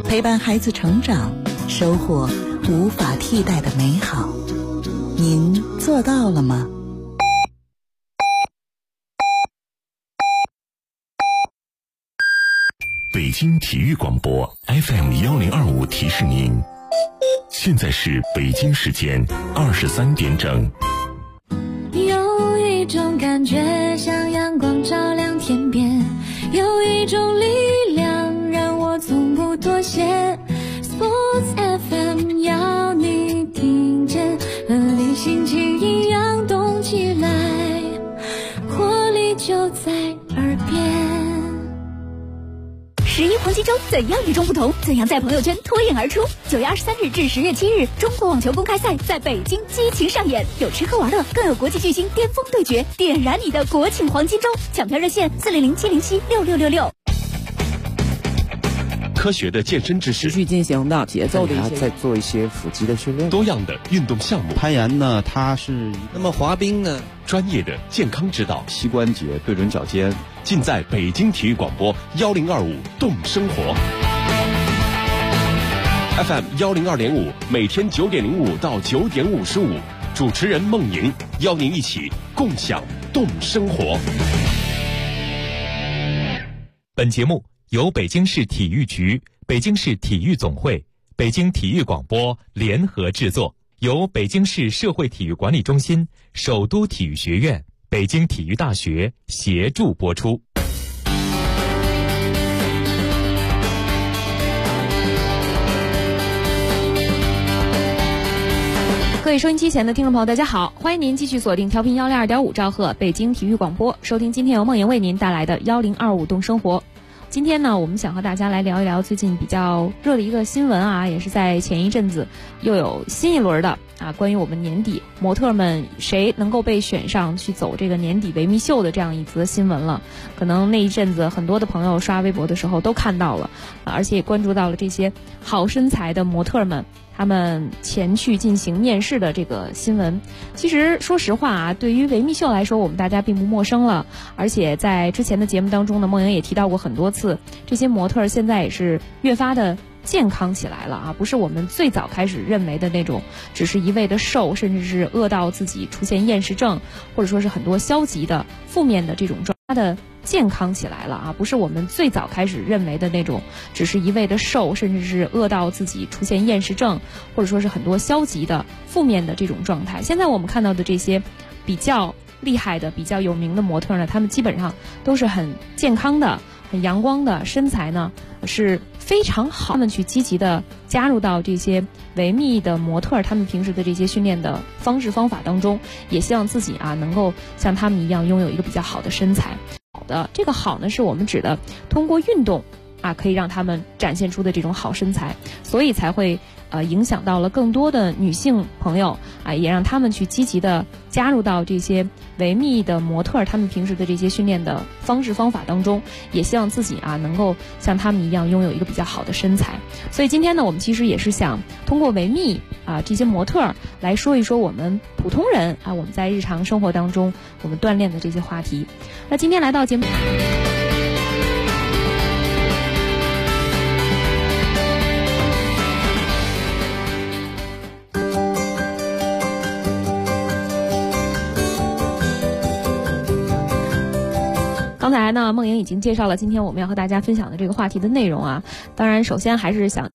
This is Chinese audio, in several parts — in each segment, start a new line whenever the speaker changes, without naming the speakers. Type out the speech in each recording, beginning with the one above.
陪伴孩子成长，收获无法替代的美好。您做到了吗？
北京体育广播 FM1025 提示您，现在是北京时间23点整。
有一种感觉像阳光照亮天边，有一种力量让我从不妥协。 Sports FM 要你听见，和你心情一样动起来，活力就在耳边。
11黄金周怎样与众不同？怎样在朋友圈脱颖而出？9月23日至10月7日，中国网球公开赛在北京激情上演，有吃喝玩乐，更有国际巨星巅峰对决，点燃你的国庆黄金周！抢票热线400-707-6666。
科学的健身知识，
持续进行的节奏的一些，
再做一些腹肌的训练，
多样的运动项目。
攀岩呢，它是
那么滑冰呢，
专业的健康指导，
膝关节对准脚尖，
尽在北京体育广播1025动生活 FM102.5，每天9点05到9点55，主持人孟莹邀您一起共享动生活。
本节目由北京市体育局、北京市体育总会、北京体育广播联合制作，由北京市社会体育管理中心、首都体育学院、北京体育大学协助播出。
各位收音机前的听众朋友，大家好，欢迎您继续锁定调频102.5兆赫北京体育广播，收听今天由梦莹为您带来的1025动生活。今天呢，我们想和大家来聊一聊最近比较热的一个新闻啊，也是在前一阵子又有新一轮的关于我们年底模特们谁能够被选上去走这个年底维密秀的这样一则新闻了。可能那一阵子很多的朋友刷微博的时候都看到了，而且也关注到了这些好身材的模特们他们前去进行面试的这个新闻。其实说实话啊，对于维密秀来说，我们大家并不陌生了，而且在之前的节目当中呢，梦莹也提到过很多次，这些模特现在也是越发的健康起来了啊，不是我们最早开始认为的那种只是一味的瘦，甚至是饿到自己出现厌食症，或者说是很多消极的负面的这种状态的健康起来了啊，不是我们最早开始认为的那种只是一味的瘦，甚至是饿到自己出现厌食症，或者说是很多消极的负面的这种状态。现在我们看到的这些比较厉害的比较有名的模特呢，他们基本上都是很健康的，很阳光的，身材呢是非常好，他们去积极的加入到这些维密的模特他们平时的这些训练的方式方法当中，也希望自己能够像他们一样拥有一个比较好的身材。好的，这个好呢是我们指的通过运动可以让他们展现出的这种好身材，所以才会影响到了更多的女性朋友也让他们去积极的加入到这些维密的模特他们平时的这些训练的方式方法当中，也希望自己能够像他们一样拥有一个比较好的身材。所以今天呢，我们其实也是想通过维密这些模特来说一说我们普通人我们在日常生活当中我们锻炼的这些话题。那今天来到节目刚才呢，梦莹已经介绍了今天我们要和大家分享的这个话题的内容啊。当然，首先还是想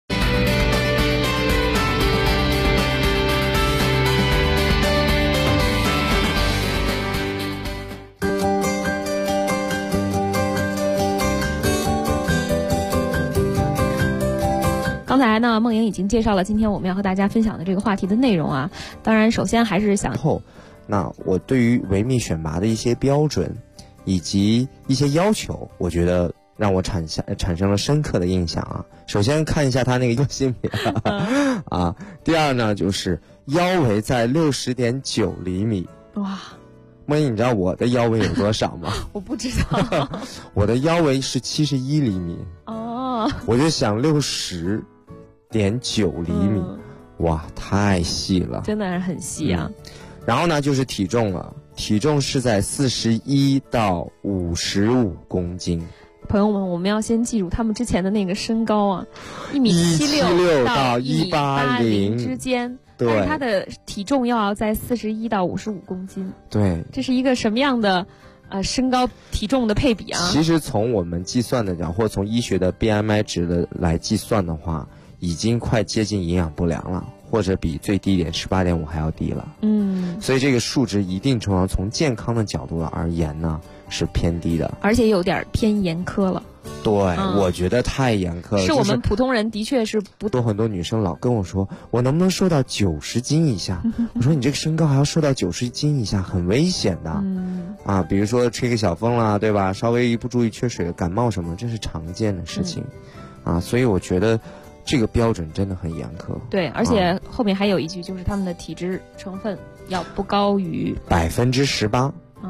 刚才呢，梦莹已经介绍了今天我们要和大家分享的这个话题的内容啊。当然，首先还是想
那我对于维密选拔的一些标准以及一些要求，我觉得让我产生了深刻的印象啊。首先看一下他那个性别第二呢，就是腰围在60.9厘米。
哇，
梦莹，你知道我的腰围有多少吗？
我不知道。
我的腰围是71厘米。
哦，
我就想60.9厘米，哇，太细了，
真的是很细啊。
然后呢，就是体重了。体重是在41到55公斤。
朋友们，我们要先记住他们之前的那个身高啊，1.76米到1.80米之间，
对，
但是他的体重要在41到55公斤。
对，
这是一个什么样的身高体重的配比啊？
其实从我们计算的讲，或者从医学的 BMI 值的来计算的话，已经快接近营养不良了，或者比最低点18.5还要低了。所以这个数值一定程度上从健康的角度而言呢，是偏低的，
而且有点偏严苛了。
对，我觉得太严苛了。
是我们普通人的确是不
多，很多女生老跟我说，我能不能瘦到90斤以下？我说你这个身高还要瘦到90斤以下，很危险的。比如说吹个小风啦，对吧？稍微一不注意缺水感冒什么，这是常见的事情。所以我觉得这个标准真的很严苛。
对，而且后面还有一句，就是他们的体脂成分要不高于
18%。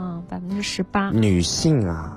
18%。
女性啊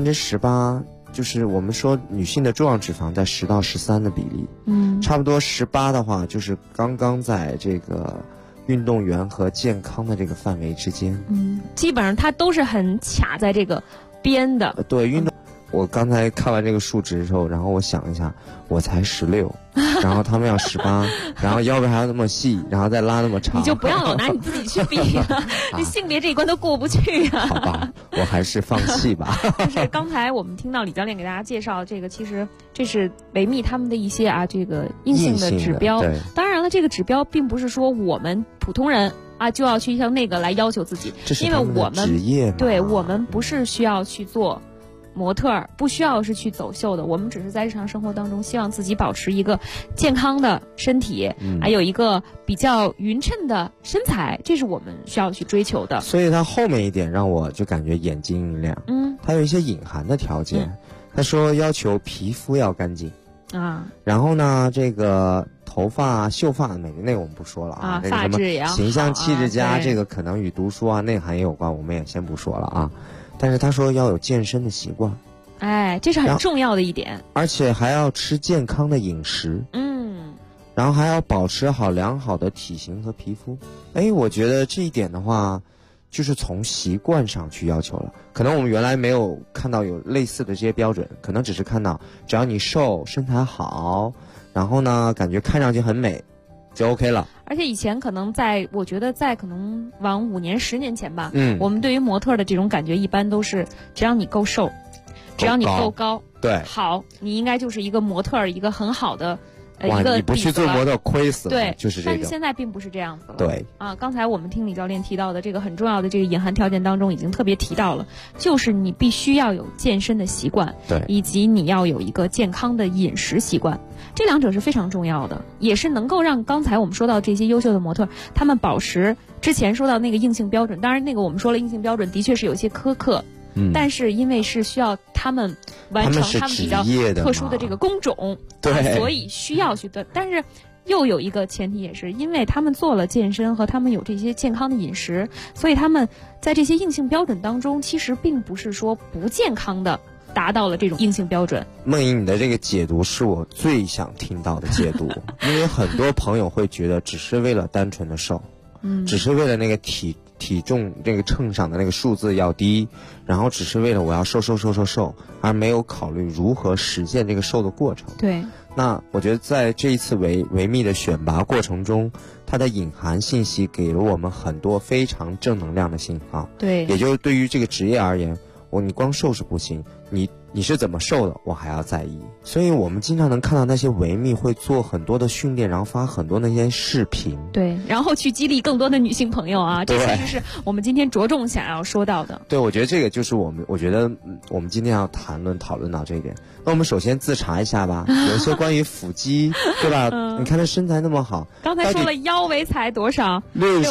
，18%。就是我们说女性的重要脂肪在10到13的比例，差不多18的话，就是刚刚在这个运动员和健康的这个范围之间。
基本上它都是很卡在这个边的。
对，运动。我刚才看完这个数值之后，然后我想一下，我才16，然后他们要18，然后腰围还要那么细，然后再拉那么长，
你就不要老拿你自己去比了，你性别这一关都过不去啊。
好吧，我还是放弃吧。
就是刚才我们听到李教练给大家介绍这个，其实这是维密他们的一些这个硬性的指标。当然了，这个指标并不是说我们普通人就要去像那个来要求自己，因为我们
职业嘛，
对，我们不是需要去做模特儿，不需要是去走秀的，我们只是在日常生活当中希望自己保持一个健康的身体，还有一个比较匀称的身材，这是我们需要去追求的。
所以他后面一点让我就感觉眼睛一亮，他有一些隐含的条件，他说要求皮肤要干净然后呢这个头发秀发美那个我们不说了那个什么形象气质佳，这个可能与读书内涵也有关，我们也先不说了但是他说要有健身的习惯，
这是很重要的一点，
而且还要吃健康的饮食，然后还要保持好良好的体型和皮肤。我觉得这一点的话，就是从习惯上去要求了。可能我们原来没有看到有类似的这些标准，可能只是看到只要你瘦、身材好，然后呢感觉看上去很美，就 OK 了。
而且以前可能我觉得在可能往5年、10年前吧，我们对于模特的这种感觉一般都是，只要你够瘦，只要你够高，
对，
好，你应该就是一个模特，一个很好的
一个你不去做模特亏死了，
对，
就是这个。
但是现在并不是这样子了。
对
刚才我们听李教练提到的这个很重要的这个隐含条件当中，已经特别提到了，就是你必须要有健身的习惯，
对，
以及你要有一个健康的饮食习惯，这两者是非常重要的，也是能够让刚才我们说到这些优秀的模特，他们保持之前说到那个硬性标准。当然，那个我们说了硬性标准的确是有些苛刻。但是因为是需要他们完成他们比较特殊的这个工种，
对，
所以需要去的。但是又有一个前提，也是因为他们做了健身和他们有这些健康的饮食，所以他们在这些硬性标准当中，其实并不是说不健康的达到了这种硬性标准。
梦莹，你的这个解读是我最想听到的解读，因为很多朋友会觉得只是为了单纯的瘦，只是为了那个体重这个秤上的那个数字要低，然后只是为了我要瘦，而没有考虑如何实现这个瘦的过程。
对，
那我觉得在这一次维密的选拔过程中，它的隐含信息给了我们很多非常正能量的信号。
对，
也就是对于这个职业而言，你光瘦是不行，你是怎么瘦的，我还要在意。所以我们经常能看到那些维密会做很多的训练，然后发很多那些视频，
对，然后去激励更多的女性朋友啊，这其实是我们今天着重想要说到的。
对，我觉得这个就是我觉得我们今天要讨论到这一点。那我们首先自查一下吧，有一些关于腹肌，对吧？你看她身材那么好，
刚才说了腰围才多少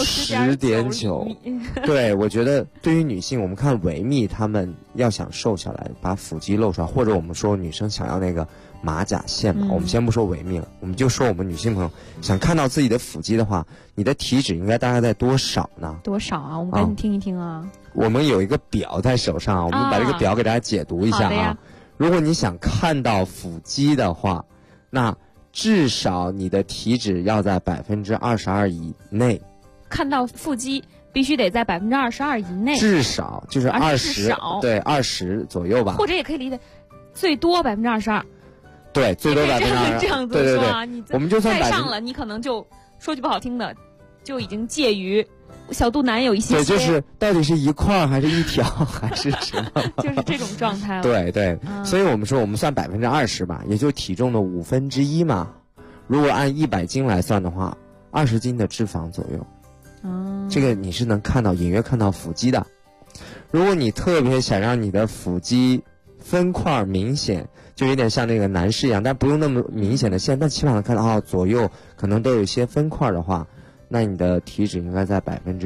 ？60.9。对，我觉得对于女性，我们看维密她们要想瘦下来，把腹肌露出来，或者我们说女生想要那个马甲线嘛，我们先不说维密了，我们就说我们女性朋友想看到自己的腹肌的话，你的体脂应该大概在多少呢？
多少啊？我们赶紧听一听啊！
我们有一个表在手上，我们把这个表给大家解读一下啊。如果你想看到腹肌的话，那至少你的体脂要在22%以内。
看到腹肌必须得在22%以内，
至少就是20，对，20左右吧。
或者也可以理解最多22%。
对，最多
22%。这样子说啊，
对，我们就算
再上了，你可能就说句不好听的，就已经介于小肚腩有一些。
对，就是到底是一块还是一条还是什么？
就是这种状态了。
对，所以我们说我们算20%吧，也就体重的1/5嘛。如果按100斤来算的话，20斤的脂肪左右。这个你是能看到，隐约看到腹肌的。如果你特别想让你的腹肌分块明显，就有点像那个男士一样，但不用那么明显的线，但起码能看到左右可能都有一些分块的话，那你的体脂应该在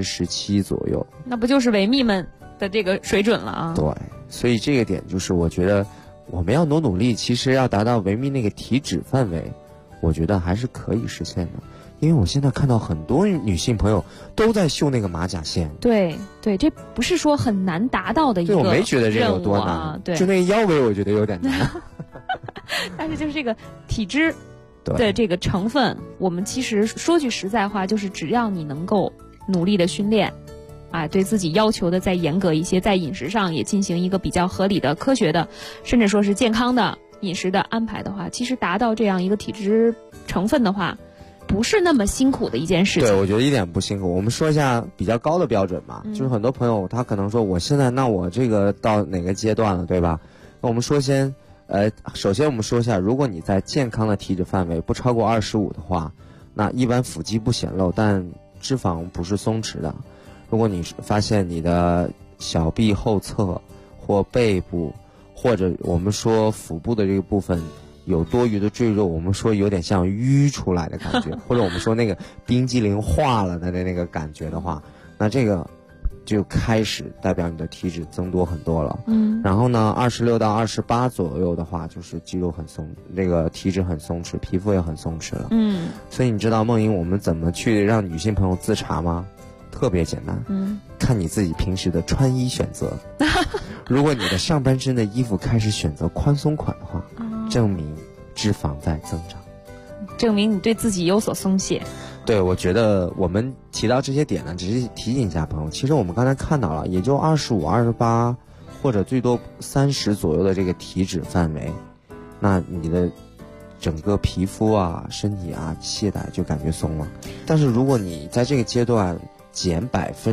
17%左右。
那不就是维密们的这个水准了啊？
对，所以这个点就是我觉得我们要努力，其实要达到维密那个体脂范围，我觉得还是可以实现的。因为我现在看到很多女性朋友都在绣那个马甲线。
对，这不是说很难达到的一个任务啊。
对，我没觉得这个有多难。
对，
就那个腰围我觉得有点难。
但是就是这个体脂的这个成分，我们其实说句实在话，就是只要你能够努力的训练，对自己要求的再严格一些，在饮食上也进行一个比较合理的、科学的，甚至说是健康的饮食的安排的话，其实达到这样一个体脂成分的话，不是那么辛苦的一件事情。
对，我觉得一点不辛苦。我们说一下比较高的标准嘛，就是很多朋友他可能说我现在那我这个到哪个阶段了，对吧？那我们说首先我们说一下，如果你在健康的体脂范围不超过25的话，那一般腹肌不显露，但脂肪不是松弛的。如果你发现你的小臂后侧或背部，或者我们说腹部的这个部分有多余的赘肉，我们说有点像淤出来的感觉，或者我们说那个冰激凌化了的那个感觉的话，那这个就开始代表你的体脂增多很多了。然后呢，26到28左右的话，就是肌肉很松，这个体脂很松弛，皮肤也很松弛了。所以你知道梦莹我们怎么去让女性朋友自查吗？特别简单，看你自己平时的穿衣选择。如果你的上半身的衣服开始选择宽松款的话，证明脂肪在增长，
证明你对自己有所松懈。
对，我觉得我们提到这些点呢，只是提醒一下朋友，其实我们刚才看到了，也就25、28或者最多30左右的这个体脂范围，那你的整个皮肤啊、身体啊、懈怠就感觉松了。但是如果你在这个阶段减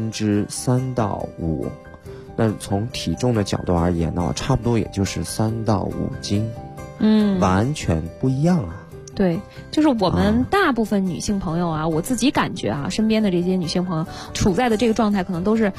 3%到5%，那从体重的角度而言呢，差不多也就是3到5斤，完全不一样啊。
对，就是我们大部分女性朋友啊，我自己感觉啊，身边的这些女性朋友处在的这个状态，可能都是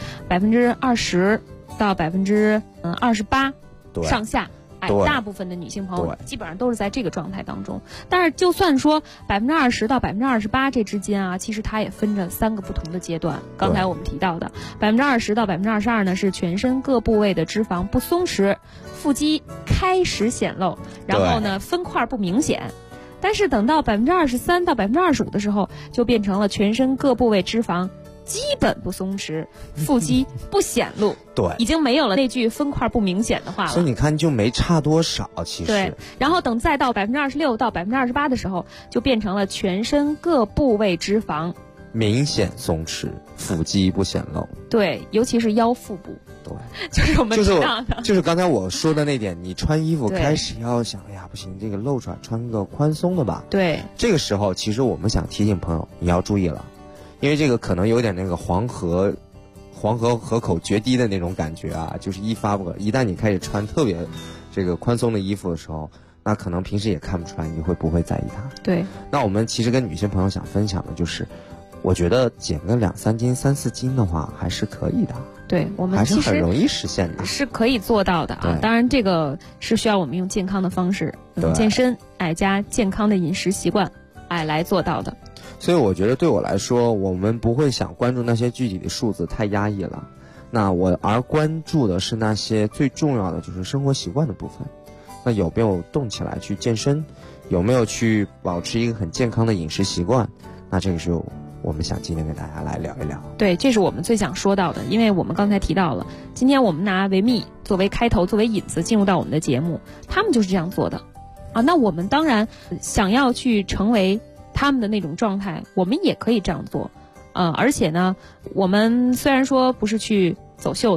20%到28%上下。大部分的女性朋友基本上都是在这个状态当中。但是就算说20%到28%这之间啊，其实它也分着3个不同的阶段。刚才我们提到的20%到22%呢，是全身各部位的脂肪不松弛，腹肌开始显露，然后呢分块不明显。但是等到23%到25%的时候，就变成了全身各部位脂肪基本不松弛，腹肌不显露。
对，
已经没有了那句分块不明显的话了。
所以你看就没差多少，其实。
对，然后等再到26%到28%的时候，就变成了全身各部位脂肪
明显松弛，腹肌不显露。
对，尤其是腰腹部。
对，
就是我们知道的。
就是刚才我说的那点，你穿衣服开始要想，哎呀不行，这个露出来穿个宽松的吧。
对。这
个时候，其实我们想提醒朋友，你要注意了。因为这个可能有点那个黄河河口决堤的那种感觉啊，就是一旦你开始穿特别这个宽松的衣服的时候，那可能平时也看不出来你会不会在意它。
对。
那我们其实跟女性朋友想分享的就是，我觉得减个2-3斤、3-4斤的话还是可以的。
对，我们
还是很容易实现的，
是可以做到的啊。当然，这个是需要我们用健康的方式，健身加健康的饮食习惯来做到的。
所以我觉得对我来说，我们不会想关注那些具体的数字，太压抑了。那我而关注的是那些最重要的，就是生活习惯的部分。那有没有动起来去健身？有没有去保持一个很健康的饮食习惯？那这个是我们想今天跟大家来聊一聊。
对，这是我们最想说到的，因为我们刚才提到了，今天我们拿维密作为开头，作为引子进入到我们的节目，他们就是这样做的啊。那我们当然想要去成为他们的那种状态，我们也可以这样做，而且呢，我们虽然说不是去走秀的，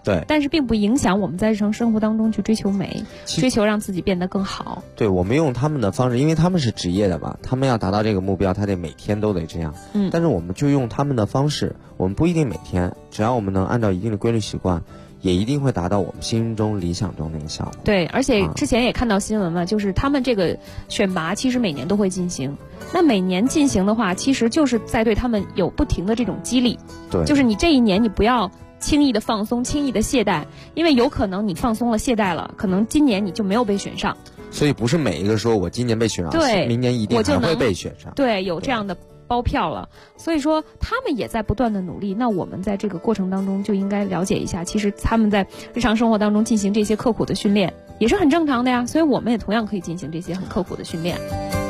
对，
但是并不影响我们在日常生活当中去追求美，追求让自己变得更好。
对，我们用他们的方式，因为他们是职业的嘛，他们要达到这个目标，他得每天都得这样。但是我们就用他们的方式，我们不一定每天，只要我们能按照一定的规律习惯，也一定会达到我们心中理想中那个效果。
对，而且之前也看到新闻嘛，就是他们这个选拔其实每年都会进行。那每年进行的话，其实就是在对他们有不停的这种激励。
对，
就是你这一年你不要轻易的放松，轻易的懈怠，因为有可能你放松了、懈怠了，可能今年你就没有被选上。
所以不是每一个说我今年被选上，
对，
明年一定还会被选上。
对，有这样的包票了。所以说他们也在不断的努力，那我们在这个过程当中就应该了解一下，其实他们在日常生活当中进行这些刻苦的训练也是很正常的呀，所以我们也同样可以进行这些很刻苦的训练。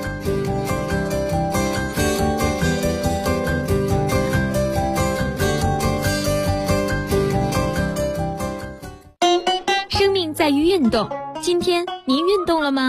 生命在于运动，今天您运动了吗？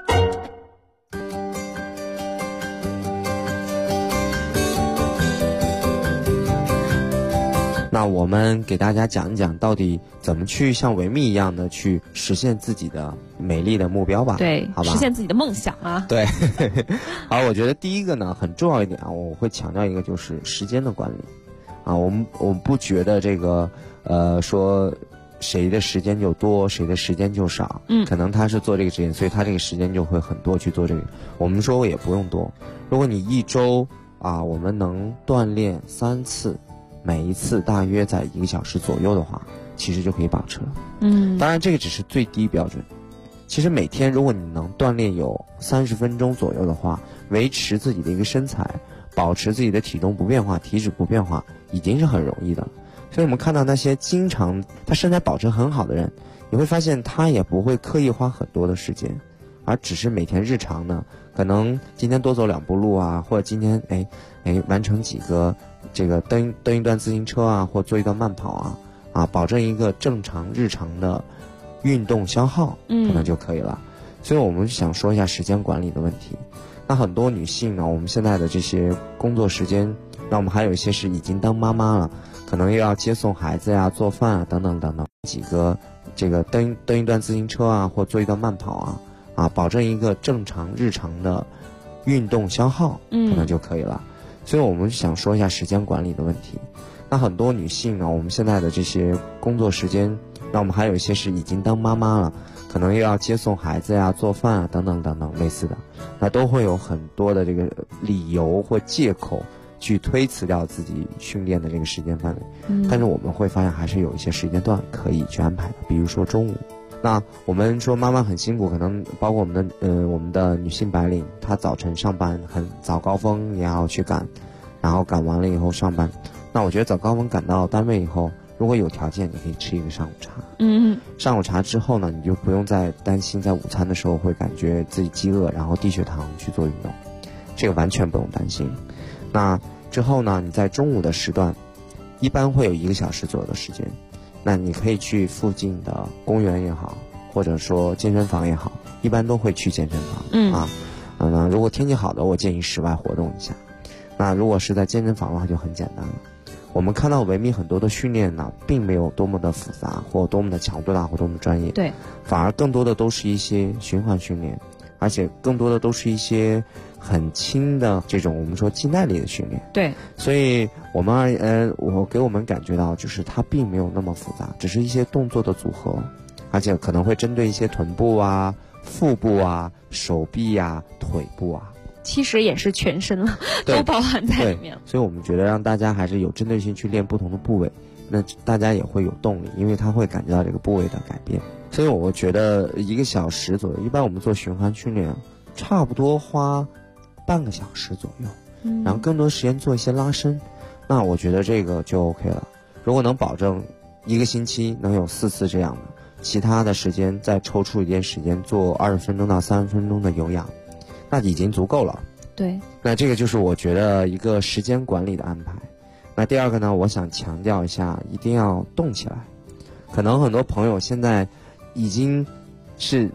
那我们给大家讲一讲，到底怎么去像维密一样的去实现自己的美丽的目标吧。
对，
好吧，
实现自己的梦想啊。
对，好，我觉得第一个呢很重要一点啊，我会强调一个就是时间的管理啊。我们不觉得这个说谁的时间就多，谁的时间就少。可能他是做这个职业，所以他这个时间就会很多去做这个。我们说也不用多，如果你一周啊，我们能锻炼3次。每一次大约在1个小时左右的话，其实就可以保持了。当然这个只是最低标准。其实每天如果你能锻炼有30分钟左右的话，维持自己的一个身材，保持自己的体重不变化、体脂不变化，已经是很容易的。所以我们看到那些经常他身材保持很好的人，你会发现他也不会刻意花很多的时间，而只是每天日常呢，可能今天多走2步路啊，或者今天完成几个这个蹬一段自行车啊，或做一段慢跑啊，保证一个正常日常的运动消耗，可能就可以了。所以我们想说一下时间管理的问题。那很多女性呢，我们现在的这些工作时间，那我们还有一些是已经当妈妈了，可能又要接送孩子呀、做饭啊等等等等，几个这个蹬一段自行车啊，或做一段慢跑啊，保证一个正常日常的运动消耗，可能就可以了。所以我们想说一下时间管理的问题。那很多女性呢，我们现在的这些工作时间，那我们还有一些是已经当妈妈了，可能又要接送孩子呀、做饭啊等等等等类似的，那都会有很多的这个理由或借口去推辞掉自己训练的这个时间范围。但是我们会发现还是有一些时间段可以去安排的，比如说中午。那我们说妈妈很辛苦，可能包括我们的女性白领，她早晨上班很早高峰也要去赶，然后赶完了以后上班。那我觉得早高峰赶到单位以后，如果有条件，你可以吃一个上午茶。上午茶之后呢，你就不用再担心在午餐的时候会感觉自己饥饿，然后低血糖去做运动，这个完全不用担心。那之后呢，你在中午的时段，一般会有1个小时左右的时间。那你可以去附近的公园也好，或者说健身房也好，一般都会去健身房。如果天气好的，我建议室外活动一下。那如果是在健身房的话，就很简单了。我们看到维密很多的训练呢，并没有多么的复杂，或多么的强度大，或多么专业。
对，
反而更多的都是一些循环训练，而且更多的都是一些很轻的这种我们说肌耐力的训练。
对，
所以我给我们感觉到就是它并没有那么复杂，只是一些动作的组合，而且可能会针对一些臀部啊、腹部啊、手臂啊、腿部啊。
其实也是全身了，都包含在里面。
所以我们觉得让大家还是有针对性去练不同的部位，那大家也会有动力，因为他会感觉到这个部位的改变。所以我觉得1个小时左右，一般我们做循环训练，差不多花半个小时左右，然后更多时间做一些拉伸，那我觉得这个就 OK 了。如果能保证1个星期能有4次这样的，其他的时间再抽出一点时间做20分钟到30分钟的有氧，那已经足够了。
对，
那这个就是我觉得一个时间管理的安排。那第二个呢，我想强调一下，一定要动起来。可能很多朋友现在已经是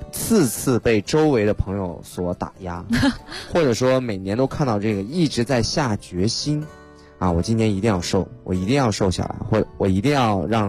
4次被周围的朋友所打压，或者说每年都看到这个一直在下决心啊，我今年一定要瘦，我一定要瘦下来，或我一定要让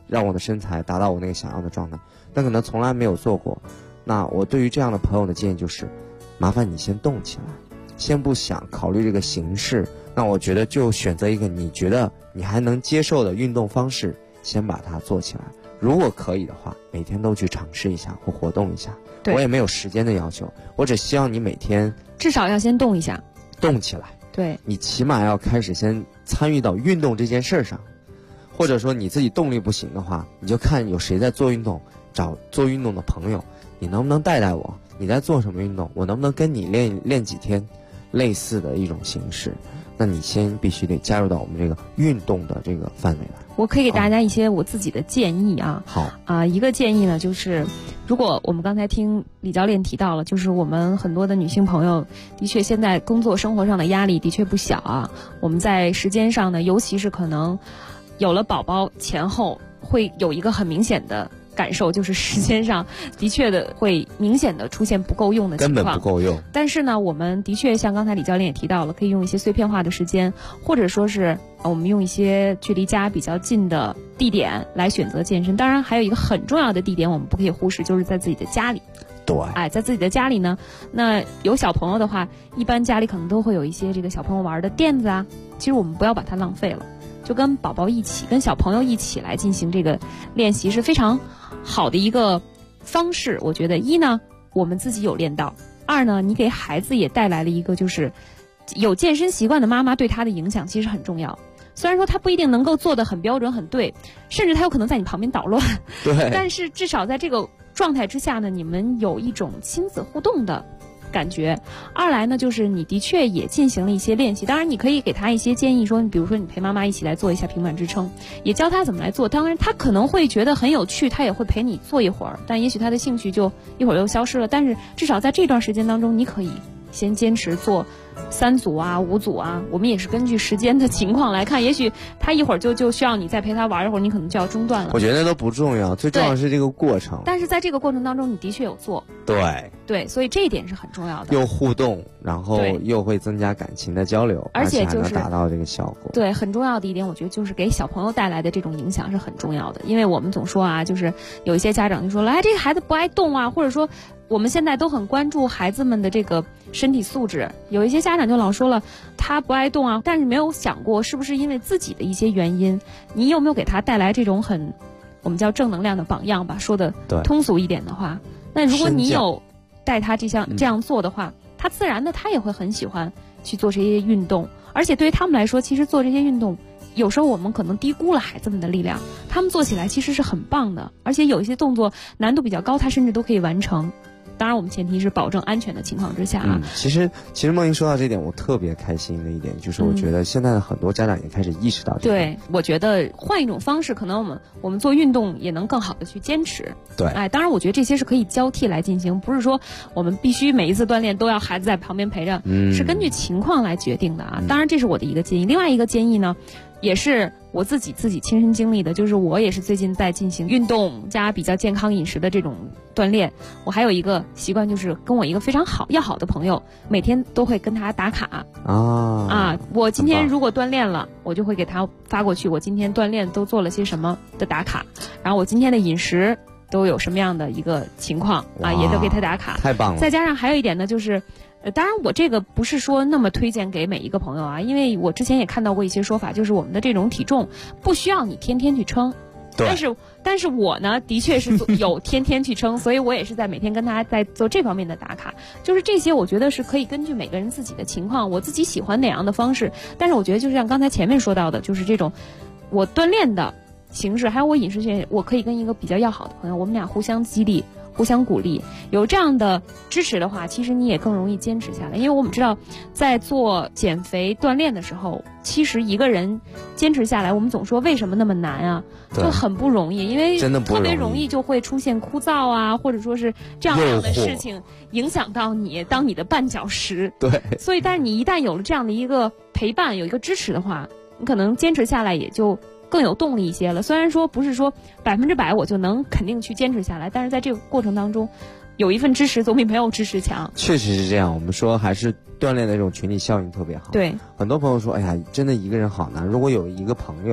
让我的身材达到我那个想要的状态，但可能从来没有做过。那我对于这样的朋友的建议就是，麻烦你先动起来，先不想考虑这个形式，那我觉得就选择一个你觉得你还能接受的运动方式，先把它做起来。如果可以的话，每天都去尝试一下或活动一下。我也没有时间的要求，我只希望你每天
至少要先动一下，
动起来。
对，
你起码要开始先参与到运动这件事上，或者说你自己动力不行的话，你就看有谁在做运动，找做运动的朋友，你能不能带带我？你在做什么运动？我能不能跟你练几天类似的一种形式？那你先必须得加入到我们这个运动的这个范围来。
我可以给大家一些我自己的建议啊。
好
啊，一个建议呢，就是如果我们刚才听李教练提到了，就是我们很多的女性朋友，的确现在工作生活上的压力的确不小啊。我们在时间上呢，尤其是可能有了宝宝前后，会有一个很明显的感受，就是时间上的确的会明显的出现不够用的情况，
根本不够用。
但是呢，我们的确像刚才李教练也提到了，可以用一些碎片化的时间，或者说是我们用一些距离家比较近的地点来选择健身。当然还有一个很重要的地点我们不可以忽视，就是在自己的家里。
对，
在自己的家里呢，那有小朋友的话，一般家里可能都会有一些这个小朋友玩的垫子啊，其实我们不要把它浪费了，就跟宝宝一起，跟小朋友一起来进行这个练习是非常好的一个方式。我觉得一呢，我们自己有练到；二呢，你给孩子也带来了一个就是有健身习惯的妈妈对他的影响其实很重要。虽然说他不一定能够做得很标准很对，甚至他有可能在你旁边捣乱，
对，
但是至少在这个状态之下呢，你们有一种亲子互动的感觉。二来呢，就是你的确也进行了一些练习，当然你可以给他一些建议，说比如说你陪妈妈一起来做一下平板支撑，也教他怎么来做。当然他可能会觉得很有趣，他也会陪你做一会儿，但也许他的兴趣就一会儿又消失了。但是至少在这段时间当中，你可以先坚持做3组啊5组啊，我们也是根据时间的情况来看，也许他一会儿就需要你再陪他玩一会儿，你可能就要中断了。
我觉得都不重要，最重要的是这个过程。
但是在这个过程当中，你的确有做。对，所以这一点是很重要的。
又互动，然后又会增加感情的交流，
而且就是
还能达到这个效果。
对，很重要的一点，我觉得就是给小朋友带来的这种影响是很重要的。因为我们总说啊，就是有一些家长就说了，哎，这个孩子不爱动啊，或者说我们现在都很关注孩子们的这个身体素质，有一些家长就老说了他不爱动啊，但是没有想过是不是因为自己的一些原因，你有没有给他带来这种很我们叫正能量的榜样吧，说的通俗一点的话，那如果你有带他这样做的话，他自然的他也会很喜欢去做这些运动。而且对于他们来说，其实做这些运动有时候我们可能低估了孩子们的力量，他们做起来其实是很棒的，而且有一些动作难度比较高，他甚至都可以完成。当然我们前提是保证安全的情况之下啊。
其实梦莹说到这点，我特别开心的一点就是我觉得现在的很多家长也开始意识到这个。
对，我觉得换一种方式，可能我们做运动也能更好的去坚持。
对，
当然我觉得这些是可以交替来进行，不是说我们必须每一次锻炼都要孩子在旁边陪着，是根据情况来决定的啊。当然这是我的一个建议。另外一个建议呢，也是我自己亲身经历的，就是我也是最近在进行运动加比较健康饮食的这种锻炼。我还有一个习惯，就是跟我一个非常要好的朋友，每天都会跟他打卡我今天如果锻炼了，我就会给他发过去我今天锻炼都做了些什么的打卡，然后我今天的饮食都有什么样的一个情况也都给他打卡。
太棒了。
再加上还有一点呢，就是当然我这个不是说那么推荐给每一个朋友啊，因为我之前也看到过一些说法，就是我们的这种体重不需要你天天去称。但是我呢，的确是有天天去称，所以我也是在每天跟他在做这方面的打卡。就是这些，我觉得是可以根据每个人自己的情况，我自己喜欢哪样的方式。但是我觉得，就像刚才前面说到的，就是这种我锻炼的形式，还有我饮食学，我可以跟一个比较要好的朋友，我们俩互相激励。互相鼓励，有这样的支持的话，其实你也更容易坚持下来。因为我们知道，在做减肥锻炼的时候，其实一个人坚持下来，我们总说为什么那么难啊？就很不容易，因为特别容易就会出现枯燥啊，或者说是这样的事情影响到你，当你的绊脚石。
对，
所以但是你一旦有了这样的一个陪伴，有一个支持的话，你可能坚持下来也就更有动力一些了。虽然说不是说100%我就能肯定去坚持下来，但是在这个过程当中，有一份支持总比没有支持强。
确实是这样，我们说还是锻炼的这种群体效应特别好。
对，
很多朋友说，哎呀，真的一个人好难。如果有一个朋友，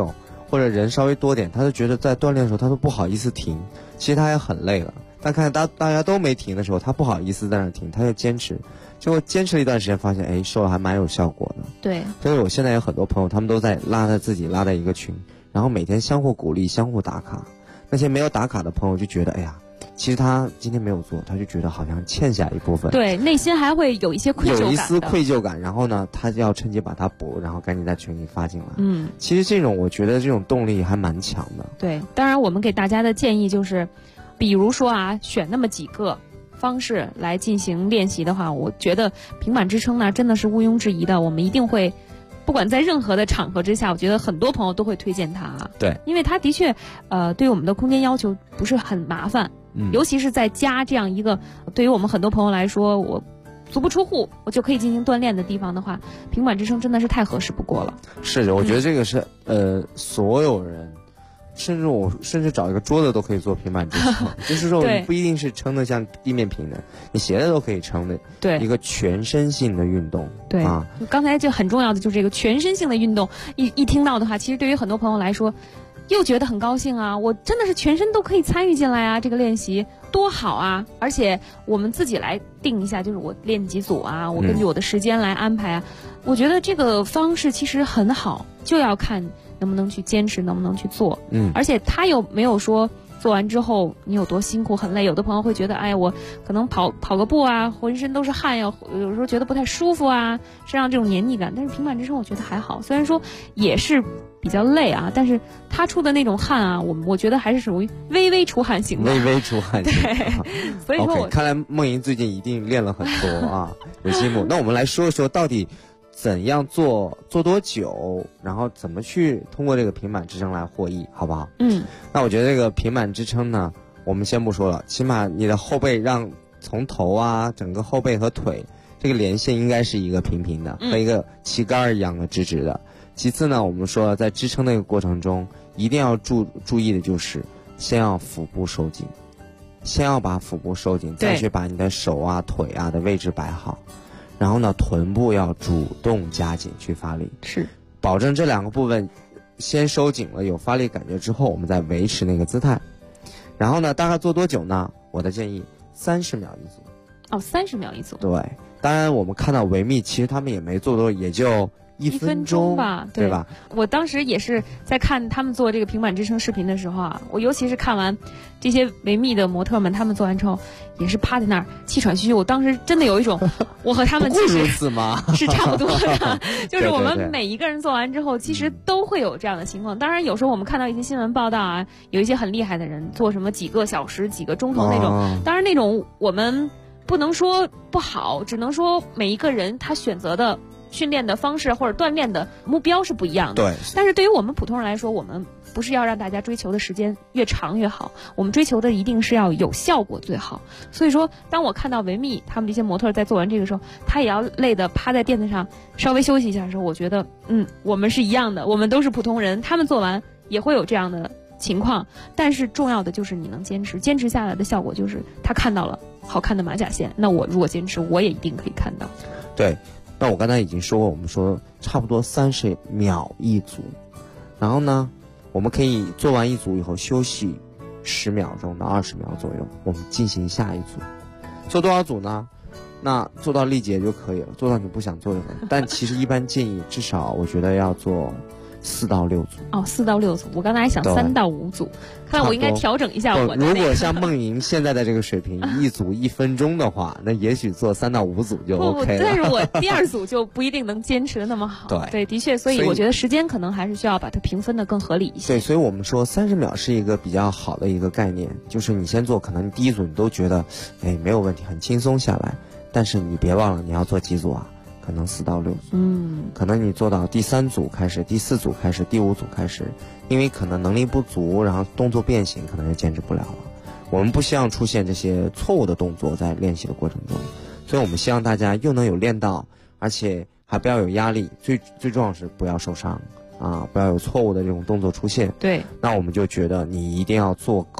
或者人稍微多点，他就觉得在锻炼的时候他都不好意思停，其实他也很累了，但看大家都没停的时候，他不好意思在那停，他就坚持，结果坚持了一段时间，发现哎瘦了还蛮有效果的。
对，
所以我现在有很多朋友，他们都在自己拉在一个群，然后每天相互鼓励，相互打卡。那些没有打卡的朋友就觉得，哎呀，其实他今天没有做，他就觉得好像欠下一部分，
对，内心还会有一些愧疚感，
有一丝愧疚感。然后呢，他要趁机把它补，然后赶紧在群里发进来。其实这种我觉得这种动力还蛮强的。
对，当然我们给大家的建议就是，比如说啊，选那么几个方式来进行练习的话，我觉得平板支撑呢真的是毋庸置疑的，我们一定会。不管在任何的场合之下，我觉得很多朋友都会推荐它。
对，
因为它的确，对于我们的空间要求不是很麻烦，尤其是在家这样一个对于我们很多朋友来说，我足不出户我就可以进行锻炼的地方的话，平板支撑真的是太合适不过了。
是的，我觉得这个是所有人。甚至找一个桌子都可以做平板支撑，就是说你不一定是撑得像地面平的，你斜的都可以撑的，
对，
一个全身性的运动。
对
啊，
刚才就很重要的就是这个全身性的运动，一听到的话，其实对于很多朋友来说，又觉得很高兴啊，我真的是全身都可以参与进来啊，这个练习多好啊！而且我们自己来定一下，就是我练几组啊，我根据我的时间来安排啊，我觉得这个方式其实很好，就要看能不能去坚持，能不能去做。而且他又没有说做完之后你有多辛苦很累，有的朋友会觉得，哎呀，我可能跑个步啊，浑身都是汗呀，有时候觉得不太舒服啊，身上这种黏腻感。但是平板支撑我觉得还好，虽然说也是比较累啊，但是他出的那种汗啊，我觉得还是属于微微出汗型的。
微微出汗型。
对，所以说我
看来梦莹最近一定练了很多啊，有进步。那我们来说一说到底怎样做多久，然后怎么去通过这个平板支撑来获益，好不好？那我觉得这个平板支撑呢，我们先不说了，起码你的后背让从头啊，整个后背和腿这个连线应该是一个平平的，和一个旗杆一样的直直的。其次呢，我们说在支撑那个过程中，一定要注意的就是先要腹部收紧，先要把腹部收紧，再去把你的手啊腿啊的位置摆好。然后呢，臀部要主动加紧去发力，
是
保证这两个部分先收紧了，有发力感觉之后，我们再维持那个姿态。然后呢，大概做多久呢？我的建议30秒一组。
哦，30秒一组。
对，当然我们看到维密其实他们也没做多，也就1分钟
吧，
对吧？
我当时也是在看他们做这个平板支撑视频的时候啊，我尤其是看完这些维密的模特们，他们做完之后也是趴在那儿气喘吁吁。我当时真的有一种，我和他们其实是差不多的，就是我们每一个人做完之后，其实都会有这样的情况。当然，有时候我们看到一些新闻报道啊，有一些很厉害的人做什么几个小时、几个钟头那种，当然那种我们不能说不好，只能说每一个人他选择的训练的方式或者锻炼的目标是不一样的。
对。
但是对于我们普通人来说，我们不是要让大家追求的时间越长越好，我们追求的一定是要有效果最好。所以说，当我看到维密他们这些模特在做完这个时候，他也要累得趴在垫子上稍微休息一下的时候，我觉得我们是一样的，我们都是普通人，他们做完也会有这样的情况。但是重要的就是你能坚持下来的效果就是他看到了好看的马甲线，那我如果坚持，我也一定可以看到。
对。那我刚才已经说过，我们说差不多30秒一组，然后呢，我们可以做完一组以后休息10秒钟到20秒左右，我们进行下一组。做多少组呢？那做到力竭就可以了，做到你不想做就可以了。但其实一般建议至少我觉得要做4到6组。
哦，4到6组，我刚才还想3到5组，看来我应该调整一下我的
如果像梦莹现在的这个水平，一组1分钟的话，那也许做3到5组就 OK 了。
但是我第2组就不一定能坚持的那么好。对，的确，所以我觉得时间可能还是需要把它评分的更合理一些。
对，所以我们说30秒是一个比较好的一个概念，就是你先做，可能第1组你都觉得没有问题，很轻松下来，但是你别忘了你要做几组啊？可能4到6组，可能你做到第3组开始，第4组开始，第5组开始，因为可能能力不足，然后动作变形，可能就坚持不了了。我们不希望出现这些错误的动作在练习的过程中，所以我们希望大家又能有练到，而且还不要有压力，最重要是不要受伤啊，不要有错误的这种动作出现。
对，
那我们就觉得你一定要做够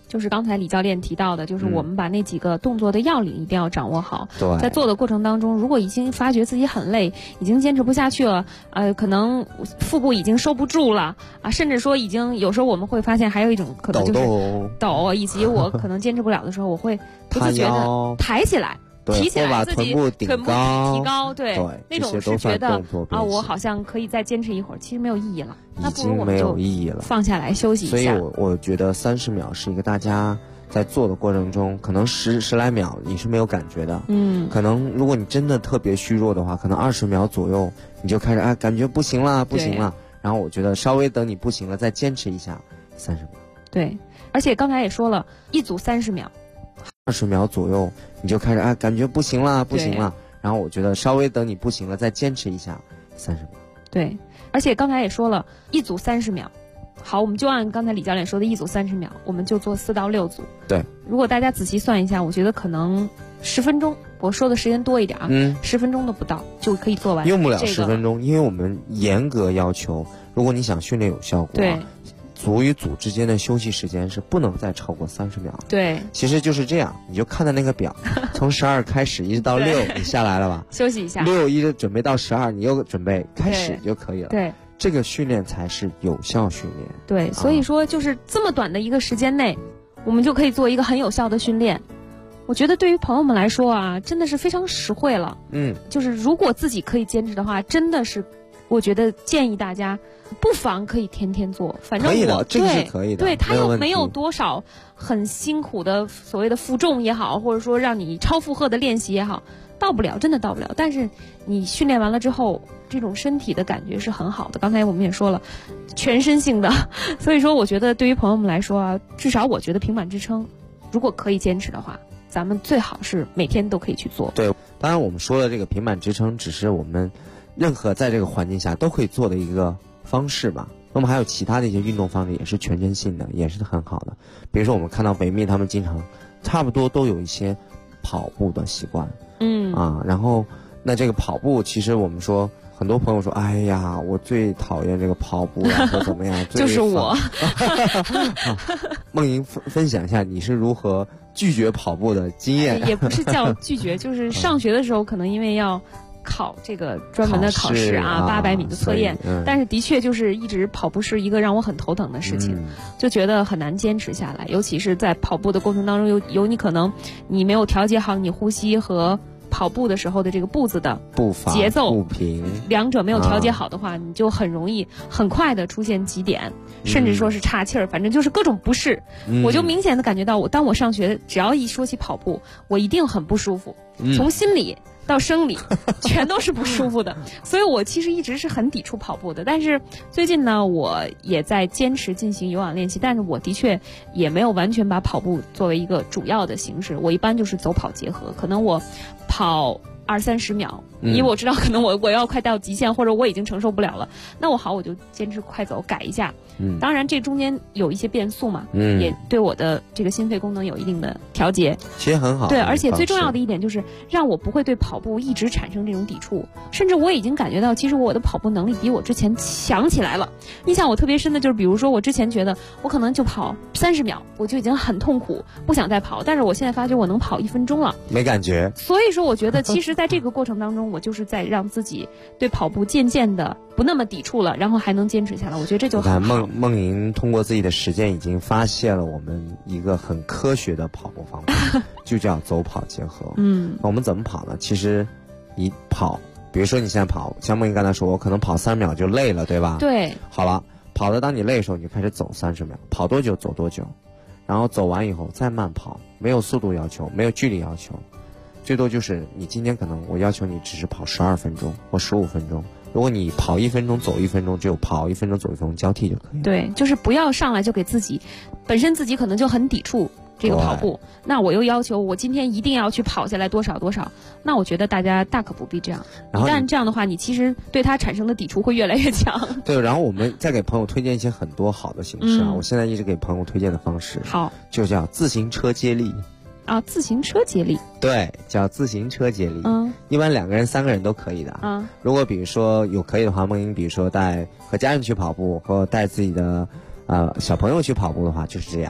就是刚才李教练提到的，就是我们把那几个动作的要领一定要掌握好。
对，
在做的过程当中，如果已经发觉自己很累，已经坚持不下去了，可能腹部已经收不住了啊，甚至说已经有时候我们会发现还有一种可能就是抖，以及我可能坚持不了的时候，我会不自觉的抬起来。提起来自己
臀部提
高，对，那种是觉得啊，我好像可以再坚持一会儿，其实没有意义了，那不如我们就放下来休息一下。
所以我觉得30秒是一个大家在做的过程中，可能十来秒你是没有感觉的，可能如果你真的特别虚弱的话，可能20秒左右你就开始感觉不行了，然后我觉得稍微等你不行了再坚持一下30秒。
对，而且刚才也说了，一组30秒。
20秒左右你就开始感觉不行了，然后我觉得稍微等你不行了再坚持一下30秒。
对，而且刚才也说了，一组30秒。好，我们就按刚才李教练说的一组30秒，我们就做4到6组。
对，
如果大家仔细算一下，我觉得可能10分钟，我说的时间多一点啊，10分钟都不到就可以做完。
用不了10分钟，因为我们严格要求，如果你想训练有效果，
对。
组与组之间的休息时间是不能再超过30秒。
对，
其实就是这样，你就看到那个表，从12开始一直到6，你下来了吧？
休息一下。
6一直准备到12，你又准备开始就可以了。
对，
这个训练才是有效训练。
对，所以说就是这么短的一个时间内，我们就可以做一个很有效的训练。我觉得对于朋友们来说啊，真的是非常实惠了。就是如果自己可以坚持的话，真的是。我觉得建议大家不妨可以天天做，反正
这个是可以的。
对，它又没有多少很辛苦的所谓的负重也好，或者说让你超负荷的练习也好，真的到不了。但是你训练完了之后，这种身体的感觉是很好的。刚才我们也说了，全身性的，所以说我觉得对于朋友们来说啊，至少我觉得平板支撑，如果可以坚持的话，咱们最好是每天都可以去做。
对，当然我们说的这个平板支撑只是我们任何在这个环境下都可以做的一个方式吧。那么还有其他的一些运动方式也是全身性的，也是很好的。比如说我们看到维密他们经常差不多都有一些跑步的习惯，然后那这个跑步其实我们说很多朋友说，哎呀，我最讨厌这个跑步呀，或怎么样，
就是我。
梦莹分享一下你是如何拒绝跑步的经验。
也不是叫拒绝，就是上学的时候可能因为要考这个专门的考试啊，800米的测验，但是的确就是一直跑步是一个让我很头疼的事情，就觉得很难坚持下来，尤其是在跑步的过程当中，有你可能你没有调节好你呼吸和跑步的时候的这个步子的
步伐
节奏
步频，
两者没有调节好的话，你就很容易很快的出现极点，甚至说是岔气儿，反正就是各种不适。我就明显的感觉到，当我上学只要一说起跑步，我一定很不舒服，从心理到生理全都是不舒服的，所以我其实一直是很抵触跑步的。但是最近呢，我也在坚持进行有氧练习，但是我的确也没有完全把跑步作为一个主要的形式，我一般就是走跑结合，可能我跑20-30秒，因为我知道可能我要快到极限，或者我已经承受不了了，那我就坚持快走改一下。当然这中间有一些变速嘛，也对我的这个心肺功能有一定的调节，
其实很好。
对，而且最重要的一点就是让我不会对跑步一直产生这种抵触，甚至我已经感觉到其实我的跑步能力比我之前强起来了。印象我特别深的就是比如说我之前觉得我可能就跑30秒我就已经很痛苦不想再跑，但是我现在发觉我能跑1分钟了，
没感觉。
所以说我觉得其实在这个过程当中我就是在让自己对跑步渐渐的不那么抵触了，然后还能坚持下来，我觉得这就很好。
梦莹通过自己的实践已经发现了我们一个很科学的跑步方法，就叫走跑结合。我们怎么跑呢？其实你跑，比如说你现在跑，像梦莹刚才说，我可能跑3秒就累了，对吧？
对。
好了，跑的当你累的时候，你就开始走30秒，跑多久走多久，然后走完以后再慢跑，没有速度要求，没有距离要求，最多就是你今天可能我要求你只是跑12分钟或15分钟。如果你跑1分钟走1分钟，只有跑1分钟走1分钟交替就可以了。
对，就是不要上来就给自己，本身自己可能就很抵触这个跑步，那我又要求我今天一定要去跑下来多少多少，那我觉得大家大可不必这样。一旦这样的话，你其实对它产生的抵触会越来越强。
对，然后我们再给朋友推荐一些很多好的形式啊。我现在一直给朋友推荐的方式，
好，
就叫自行车接力。
啊，自行车接力，
对，叫自行车接力。一般2个人、3个人都可以的。如果比如说可以的话，梦莹比如说和家人去跑步，或带自己的小朋友去跑步的话，就是这样。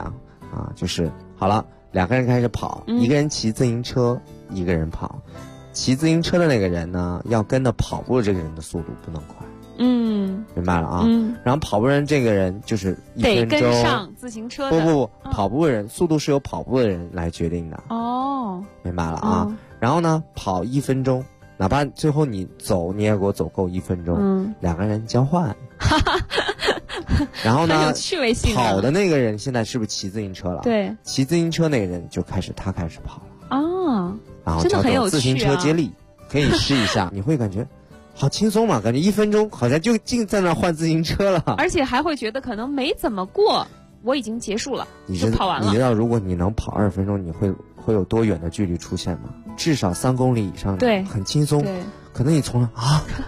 啊，就是好了，两个人开始跑，一个人骑自行车，一个人跑。骑自行车的那个人呢，要跟着跑步这个人的速度不能快。明白了啊。然后跑步人这个人就是1分钟
得跟上自行车的。
不，跑步的人速度是由跑步的人来决定的。
哦，
明白了啊。然后呢，跑1分钟，哪怕最后你走，你也给我走够1分钟，两个人交换。然后呢，
很有趣味性。
跑的那个人现在是不是骑自行车了？
对，
骑自行车那个人就开始跑了。
哦，
然后叫做自行车接力，可以试一下，你会感觉好轻松嘛，感觉1分钟好像就净在那换自行车了，
而且还会觉得可能没怎么过，我已经结束了，就跑完了。
你知道如果你能跑2分钟，你会有多远的距离出现吗？至少3公里以上，
对，
很轻松。对，可能你从了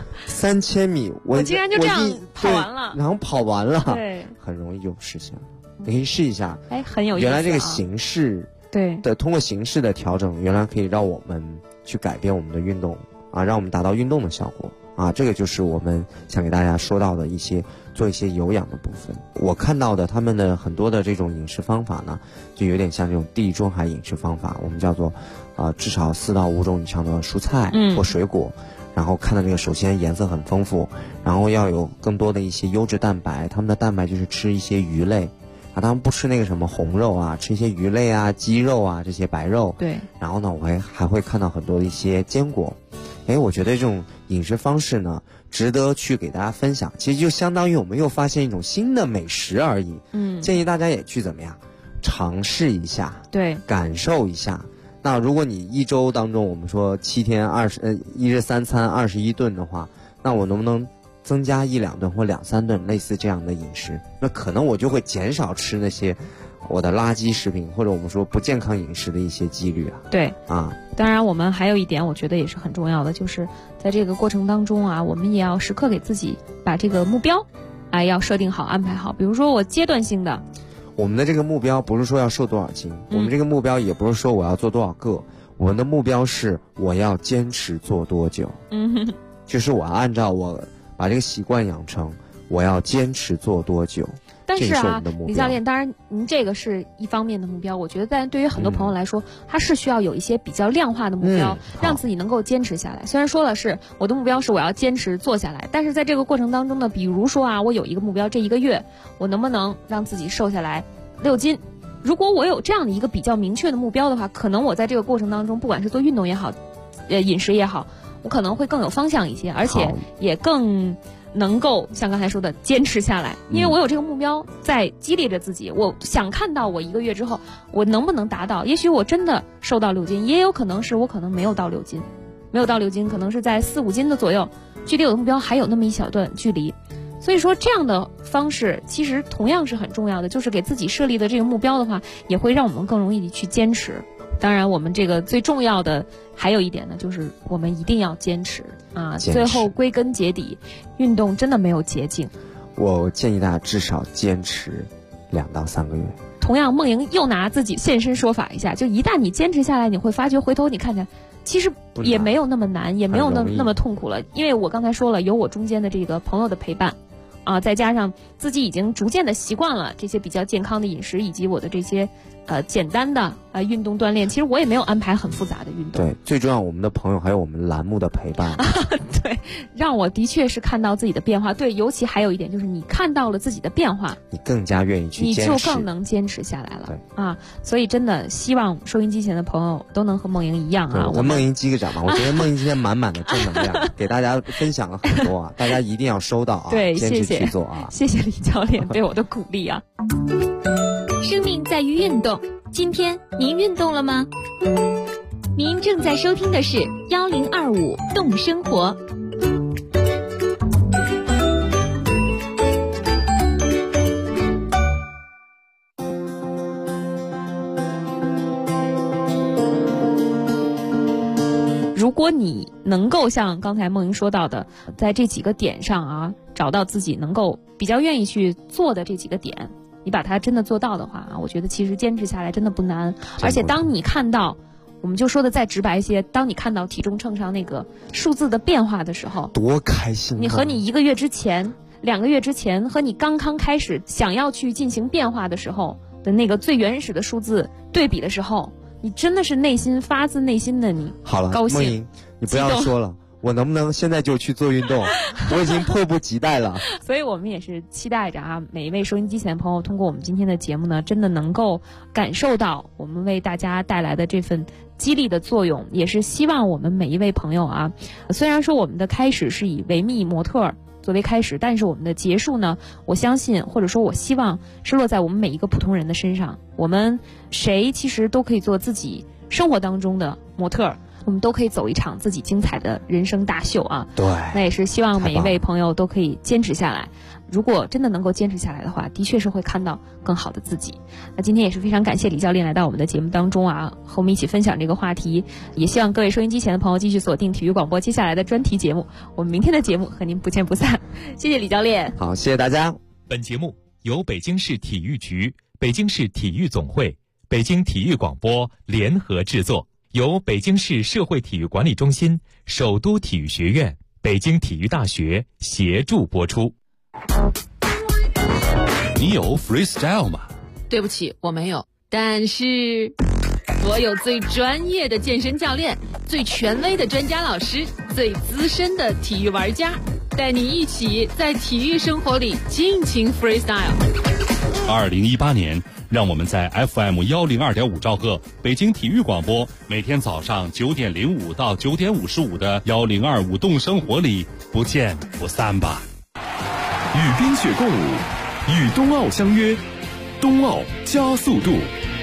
3000米，我
竟然就这样跑完了，
然后跑完了，
对，
很容易就实现了。你可以试一下，
很有意思。
原来这个形式，
对的，
通过形式的调整，原来可以让我们去改变我们的运动啊，让我们达到运动的效果啊。这个就是我们想给大家说到的做一些有氧的部分。我看到的他们的很多的这种饮食方法呢，就有点像这种地中海饮食方法，我们叫做至少4到5种以上的蔬菜或水果。然后看到这个，首先颜色很丰富，然后要有更多的一些优质蛋白。他们的蛋白就是吃一些鱼类啊，他们不吃那个什么红肉啊，吃一些鱼类啊、鸡肉啊这些白肉。
对。
然后呢，我还会看到很多的一些坚果。我觉得这种饮食方式呢，值得去给大家分享。其实就相当于我们又发现一种新的美食而已。建议大家也去怎么样尝试一下，
对，
感受一下。那如果你1周当中，我们说7天1日3餐21顿的话，那我能不能增加1、2顿或2、3顿类似这样的饮食？那可能我就会减少吃那些我的垃圾食品，或者我们说不健康饮食的一些几率啊。
对啊，当然我们还有一点，我觉得也是很重要的，就是在这个过程当中啊，我们也要时刻给自己把这个目标要设定好、安排好。比如说我阶段性的。
我们的这个目标不是说要瘦多少斤，我们这个目标也不是说我要做多少个，我们的目标是我要坚持做多久。就是我要按照我把这个习惯养成，我要坚持做多久。
但是啊，李教练，当然您这个是一方面的目标，我觉得但对于很多朋友来说，他是需要有一些比较量化的目标，让自己能够坚持下来。虽然说了是我的目标是我要坚持做下来，但是在这个过程当中呢，比如说啊，我有一个目标，这1个月我能不能让自己瘦下来6斤？如果我有这样的一个比较明确的目标的话，可能我在这个过程当中，不管是做运动也好，饮食也好，我可能会更有方向一些，而且也更能够像刚才说的坚持下来，因为我有这个目标在激励着自己。我想看到我1个月之后我能不能达到，也许我真的瘦到6斤，也有可能是我可能没有到6斤，可能是在4、5斤的左右，距离我的目标还有那么一小段距离。所以说这样的方式其实同样是很重要的，就是给自己设立的这个目标的话，也会让我们更容易地去坚持。当然我们这个最重要的还有一点呢，就是我们一定要坚持啊！最后归根结底，运动真的没有捷径。
我建议大家至少坚持2到3个月。
同样，梦莹又拿自己现身说法一下，就一旦你坚持下来，你会发觉回头你看起来其实也没有那么难，也没有那么痛苦了。因为我刚才说了，有我中间的这个朋友的陪伴啊，再加上自己已经逐渐的习惯了这些比较健康的饮食，以及我的这些简单的运动锻炼。其实我也没有安排很复杂的运动。
对，最重要我们的朋友还有我们栏目的陪伴。
对，让我的确是看到自己的变化。对，尤其还有一点就是你看到了自己的变化，
你更加愿意去坚持，
你就更能坚持下来了。
对
啊，所以真的希望收音机前的朋友都能和梦莹一样啊。
我跟梦莹击个掌吧，我觉得梦莹今天满满的正能量，给大家分享了很多啊，大家一定要收到啊，
对，
坚持去做啊。
谢谢李教练对我的鼓励啊。
生命在于运动，今天您运动了吗？您正在收听的是1025动生活。
如果你能够像刚才梦莹说到的，在这几个点上啊，找到自己能够比较愿意去做的这几个点，你把它真的做到的话啊，我觉得其实坚持下来真的不难。而且当你看到，我们就说的再直白一些，当你看到体重秤上那个数字的变化的时候，
多开心！
你和你1个月之前、2个月之前，和你刚刚开始想要去进行变化的时候， 的那个最原始的数字对比的时候，你真的是发自内心的你
好了，
高兴。
梦莹，你不要说了，我能不能现在就去做运动？我已经迫不及待了。
所以我们也是期待着啊，每一位收音机前的朋友通过我们今天的节目呢，真的能够感受到我们为大家带来的这份激励的作用，也是希望我们每一位朋友啊，虽然说我们的开始是以维密模特作为开始，但是我们的结束呢，我相信或者说我希望是落在我们每一个普通人的身上。我们谁其实都可以做自己生活当中的模特，我们都可以走一场自己精彩的人生大秀啊！
对，
那也是希望每一位朋友都可以坚持下来。如果真的能够坚持下来的话，的确是会看到更好的自己。那今天也是非常感谢李教练来到我们的节目当中啊，和我们一起分享这个话题。也希望各位收音机前的朋友继续锁定体育广播接下来的专题节目。我们明天的节目和您不见不散。谢谢李教练。
好，谢谢大家。
本节目由北京市体育局、北京市体育总会、北京体育广播联合制作，由北京市社会体育管理中心、首都体育学院、北京体育大学协助播出。
你有 freestyle 吗？
对不起，我没有。但是我有最专业的健身教练，最权威的专家老师，最资深的体育玩家，带你一起在体育生活里尽情 freestyle。
2018年，让我们在 FM 102.5兆赫北京体育广播，每天早上9点05到9点55的1025动生活里不见不散吧。
与冰雪共舞，与冬奥相约，冬奥加速度。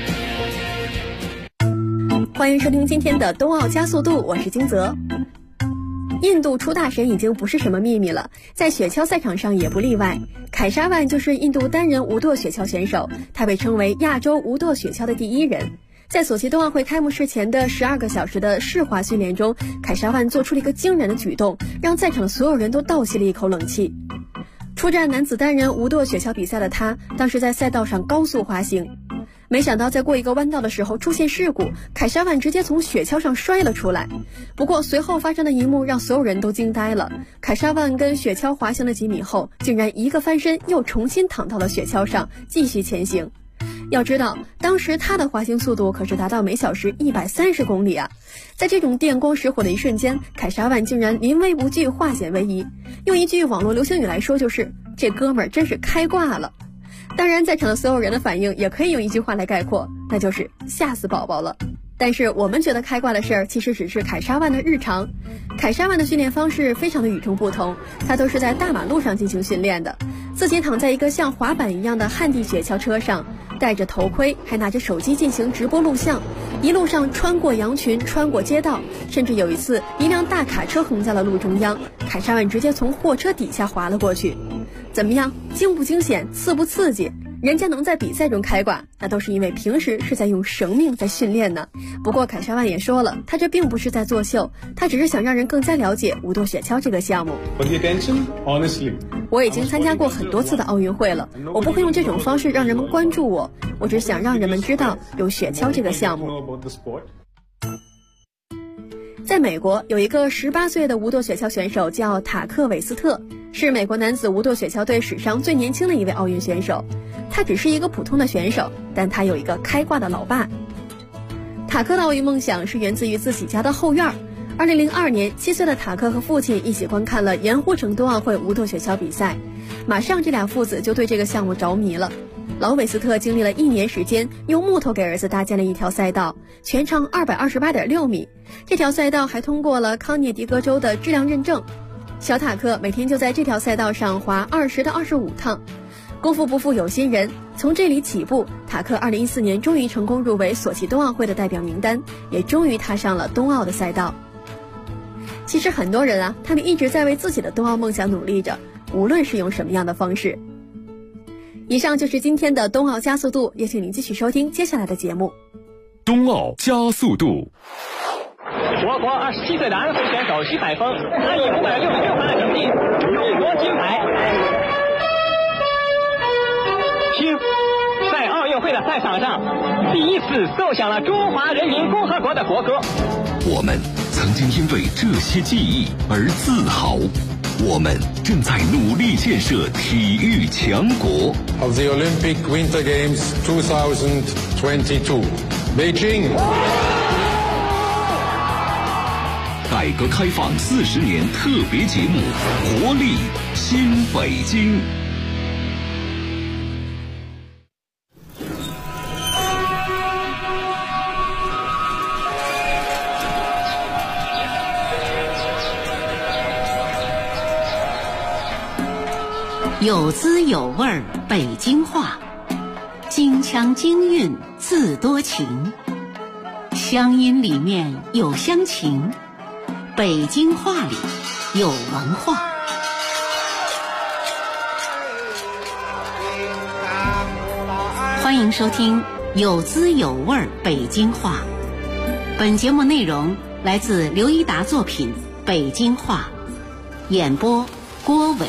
欢迎收听今天的冬奥加速度，我是金泽。印度出大神已经不是什么秘密了，在雪橇赛场上也不例外。凯沙万就是印度单人无舵雪橇选手，他被称为亚洲无舵雪橇的第一人。在索契冬奥会开幕式前的12个小时的试滑训练中，凯沙万做出了一个惊人的举动，让在场的所有人都倒吸了一口冷气。出战男子单人无舵雪橇比赛的他，当时在赛道上高速滑行，没想到在过一个弯道的时候出现事故，凯沙万直接从雪橇上摔了出来。不过随后发生的一幕让所有人都惊呆了，凯沙万跟雪橇滑行了几米后，竟然一个翻身又重新躺到了雪橇上，继续前行。要知道，当时他的滑行速度可是达到每小时130公里啊！在这种电光石火的一瞬间，凯沙万竟然临危不惧，化险为夷。用一句网络流行语来说，就是这哥们儿真是开挂了。当然，在场的所有人的反应也可以用一句话来概括，那就是吓死宝宝了。但是我们觉得开挂的事儿，其实只是凯沙万的日常。凯沙万的训练方式非常的与众不同，他都是在大马路上进行训练的，自己躺在一个像滑板一样的旱地雪橇车上，戴着头盔，还拿着手机进行直播录像，一路上穿过羊群，穿过街道，甚至有一次一辆大卡车横在了路中央，凯沙万直接从货车底下滑了过去。怎么样，惊不惊险，刺不刺激？人家能在比赛中开挂，那都是因为平时是在用生命在训练呢。不过凯沙万也说了，他这并不是在作秀，他只是想让人更加了解无舵雪橇这个项目。我已经参加过很多次的奥运会了，我不会用这种方式让人们关注我，我只想让人们知道有雪橇这个项目。在美国有一个18岁的无舵雪橇选手叫塔克韦斯特，是美国男子无舵雪橇队史上最年轻的一位奥运选手。他只是一个普通的选手，但他有一个开挂的老爸。塔克的奥运梦想是源自于自己家的后院。2002年，7岁的塔克和父亲一起观看了盐湖城冬奥会无舵雪橇比赛，马上这俩父子就对这个项目着迷了。老韦斯特经历了1年时间，用木头给儿子搭建了一条赛道，全长228.6米。这条赛道还通过了康涅狄格州的质量认证。小塔克每天就在这条赛道上滑20到25趟。功夫不负有心人，从这里起步，塔克2014年终于成功入围索契冬奥会的代表名单，也终于踏上了冬奥的赛道。其实很多人啊，他们一直在为自己的冬奥梦想努力着，无论是用什么样的方式。以上就是今天的冬奥加速度，也请您继续收听接下来的节目。
冬奥加速度。
我国27岁的安徽选手徐海峰，他以566分的成绩勇夺金牌。听，在奥运会的赛场上，第一次奏响了中华人民共和国的国歌。
我们曾经因为这些记忆而自豪。 我们正在努力建设体育强国。
Of the Olympic Winter Games 2022, Beijing.
改革开放40年特别节目，活力新北京。
有滋有味儿北京话，京腔京韵字多情，乡音里面有乡情，北京话里有文化。欢迎收听有滋有味儿北京话。本节目内容来自刘一达作品《北京话》，演播郭伟。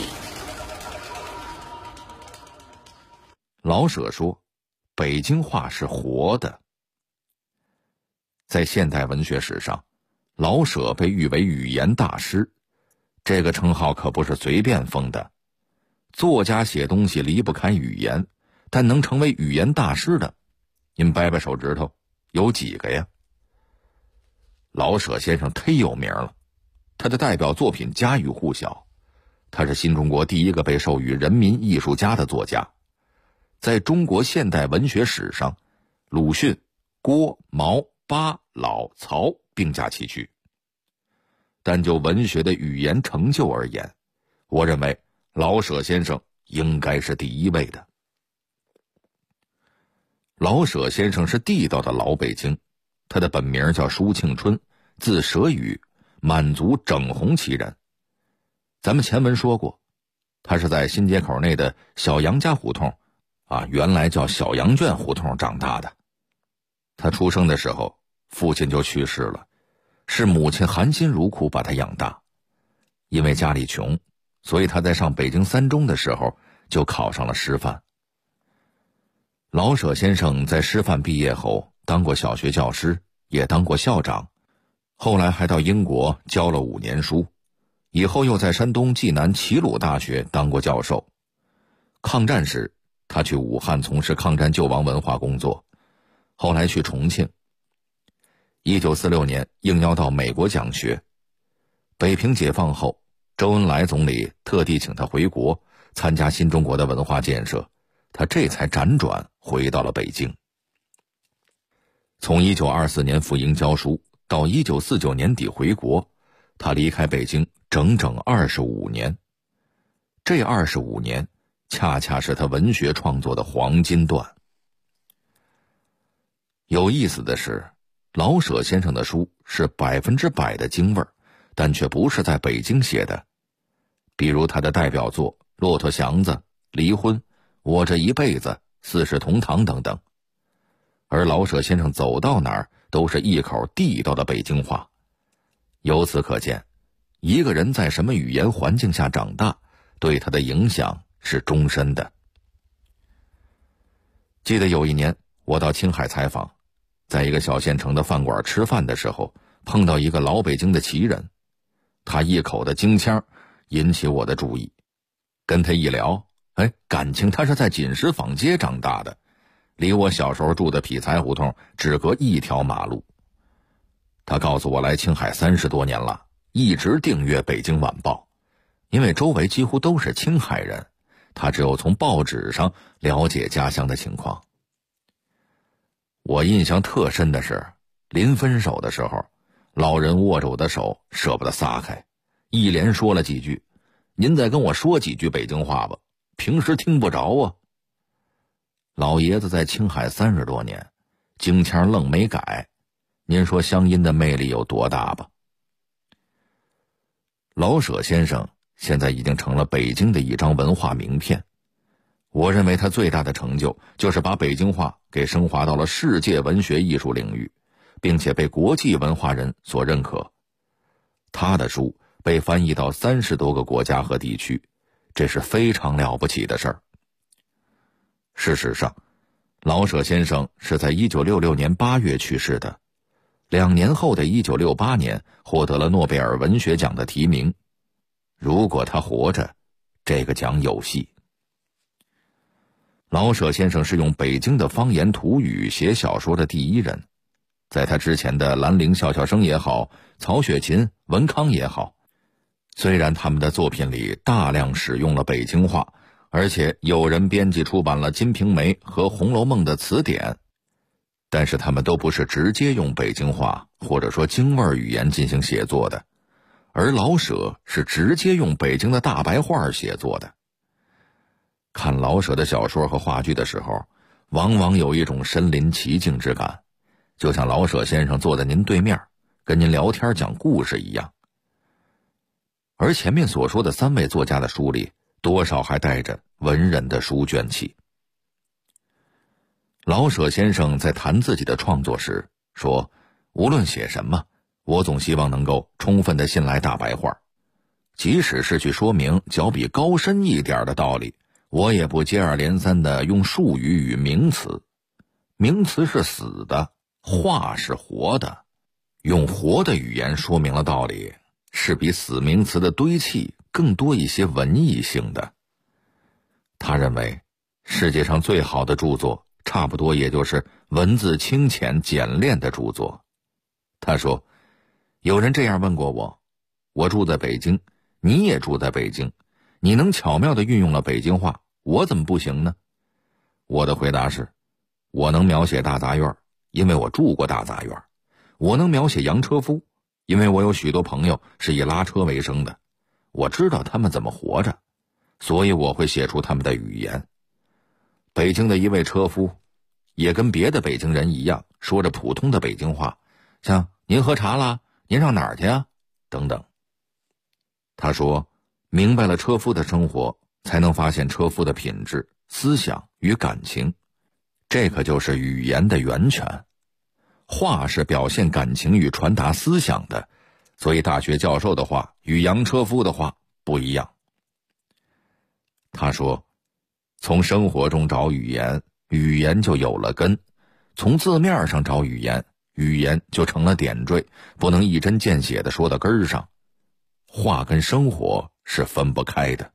老舍说，北京话是活的。在现代文学史上，老舍被誉为语言大师，这个称号可不是随便封的。作家写东西离不开语言，但能成为语言大师的，您掰掰手指头，有几个呀？老舍先生忒有名了，他的代表作品家喻户晓，他是新中国第一个被授予人民艺术家的作家。在中国现代文学史上，鲁迅、郭、毛、巴、老、曹并驾齐驱。但就文学的语言成就而言，我认为老舍先生应该是第一位的。老舍先生是地道的老北京，他的本名叫舒庆春，字舍宇，满族整红旗人。咱们前文说过，他是在新街口内的小杨家胡同原来叫小羊圈胡同长大的。他出生的时候，父亲就去世了，是母亲含辛茹苦把他养大。因为家里穷，所以他在上北京三中的时候就考上了师范。老舍先生在师范毕业后当过小学教师，也当过校长，后来还到英国教了5年书，以后又在山东济南齐鲁大学当过教授。抗战时他去武汉从事抗战救亡文化工作，后来去重庆。1946年应邀到美国讲学。北平解放后，周恩来总理特地请他回国参加新中国的文化建设，他这才辗转回到了北京。从1924年赴英教书到1949年底回国，他离开北京整整25年。这25年恰恰是他文学创作的黄金段。有意思的是，老舍先生的书是100%的京味儿，但却不是在北京写的。比如他的代表作《骆驼祥子》《离婚》《我这一辈子》《四世同堂》等等。而老舍先生走到哪儿都是一口地道的北京话。由此可见，一个人在什么语言环境下长大，对他的影响是终身的。记得有一年我到青海采访，在一个小县城的饭馆吃饭的时候，碰到一个老北京的旗人，他一口的京腔引起我的注意。跟他一聊，感情他是在锦石坊街长大的，离我小时候住的匹才胡同只隔一条马路。他告诉我来青海30多年了，一直订阅《北京晚报》，因为周围几乎都是青海人，他只有从报纸上了解家乡的情况。我印象特深的是，临分手的时候，老人握着我的手舍不得撒开，一连说了几句：“您再跟我说几句北京话吧，平时听不着啊。”老爷子在青海30多年，京腔愣没改，您说乡音的魅力有多大吧？老舍先生现在已经成了北京的一张文化名片。我认为他最大的成就就是把北京话给升华到了世界文学艺术领域，并且被国际文化人所认可。他的书被翻译到30多个国家和地区，这是非常了不起的事儿。事实上，老舍先生是在1966年8月去世的，2年后的1968年获得了诺贝尔文学奖的提名。 如果他活着，这个奖有戏。老舍先生是用北京的方言土语写小说的第一人，在他之前的兰陵笑笑生也好，曹雪芹、文康也好，虽然他们的作品里大量使用了北京话，而且有人编辑出版了《金瓶梅》和《红楼梦》的词典，但是他们都不是直接用北京话或者说京味语言进行写作的，而老舍是直接用北京的大白话写作的。看老舍的小说和话剧的时候，往往有一种身临其境之感，就像老舍先生坐在您对面，跟您聊天讲故事一样。而前面所说的3位作家的书里，多少还带着文人的书卷气。老舍先生在谈自己的创作时说，无论写什么，我总希望能够充分地信赖大白话，即使是去说明较比高深一点的道理，我也不接二连三地用术语与名词。名词是死的，话是活的，用活的语言说明了道理，是比死名词的堆砌更多一些文艺性的。他认为世界上最好的著作差不多也就是文字清浅简练的著作。他说，有人这样问过我，我住在北京，你也住在北京，你能巧妙地运用了北京话，我怎么不行呢？我的回答是，我能描写大杂院，因为我住过大杂院；我能描写洋车夫，因为我有许多朋友是以拉车为生的，我知道他们怎么活着，所以我会写出他们的语言。北京的一位车夫也跟别的北京人一样，说着普通的北京话，像您喝茶啦，您上哪儿去啊等等。他说，明白了车夫的生活，才能发现车夫的品质、思想与感情，这可就是语言的源泉。话是表现感情与传达思想的，所以大学教授的话与洋车夫的话不一样。他说，从生活中找语言，语言就有了根；从字面上找语言，语言就成了点缀，不能一针见血地说到根儿上。话跟生活是分不开的。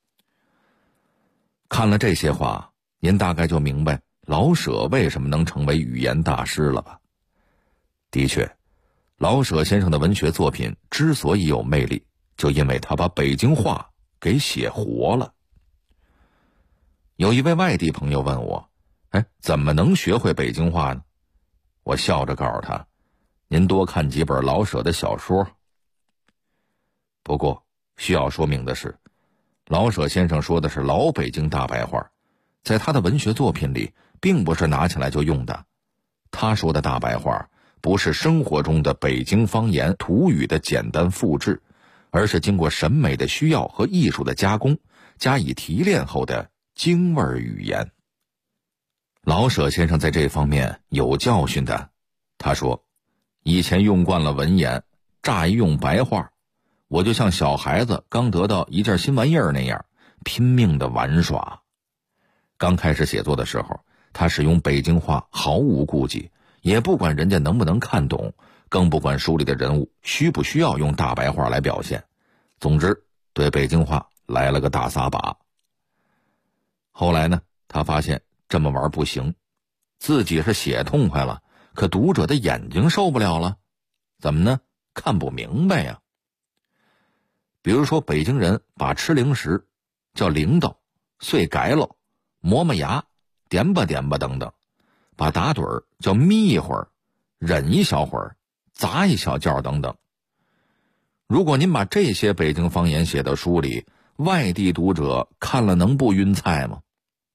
看了这些话，您大概就明白老舍为什么能成为语言大师了吧？的确，老舍先生的文学作品之所以有魅力，就因为他把北京话给写活了。有一位外地朋友问我，怎么能学会北京话呢？我笑着告诉他，您多看几本老舍的小说。不过需要说明的是，老舍先生说的是老北京大白话，在他的文学作品里并不是拿起来就用的。他说的大白话不是生活中的北京方言土语的简单复制，而是经过审美的需要和艺术的加工，加以提炼后的京味语言。老舍先生在这方面有教训的。他说，以前用惯了文言，乍一用白话，我就像小孩子刚得到一件新玩意儿那样，拼命的玩耍。刚开始写作的时候，他使用北京话毫无顾忌，也不管人家能不能看懂，更不管书里的人物需不需要用大白话来表现。总之，对北京话来了个大撒把。后来呢，他发现这么玩不行，自己是写痛快了，可读者的眼睛受不了了。怎么呢？看不明白呀。比如说，北京人把吃零食叫零豆、碎改喽、磨磨牙、点吧点吧等等，把打盹儿叫眯一会儿、忍一小会儿、砸一小觉等等。如果您把这些北京方言写到书里，外地读者看了能不晕菜吗？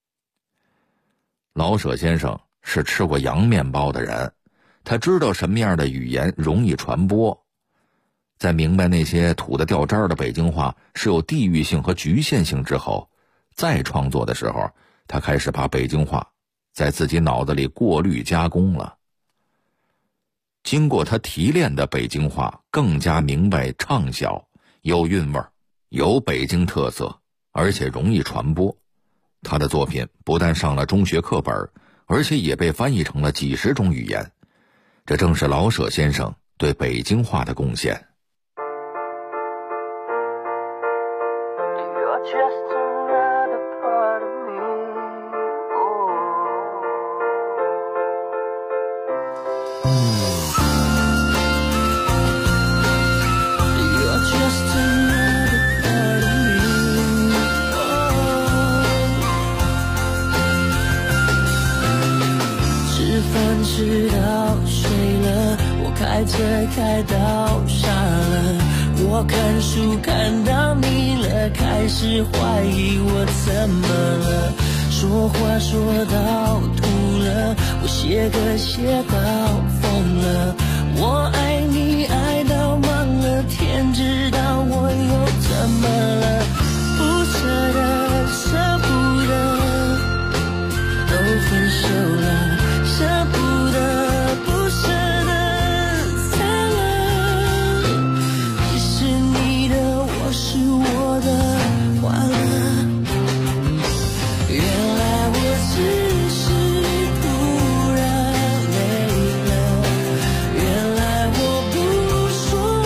老舍先生是吃过洋面包的人，他知道什么样的语言容易传播。在明白那些土得掉渣的北京话是有地域性和局限性之后，再创作的时候，他开始把北京话在自己脑子里过滤加工了。经过他提炼的北京话更加明白畅销，有韵味，有北京特色，而且容易传播。他的作品不但上了中学课本，而且也被翻译成了几十种语言。这正是老舍先生对北京话的贡献。
直到睡了，我开车开到傻了，我看书看到腻了，开始怀疑我怎么了，说话说到吐了，我写歌写到疯了，我爱你爱到忘了，天知道我又怎么了，不舍得舍不得都分手了，舍不得不舍得散了，你是你的我是我的完了，原来我只是突然累了，原来我不说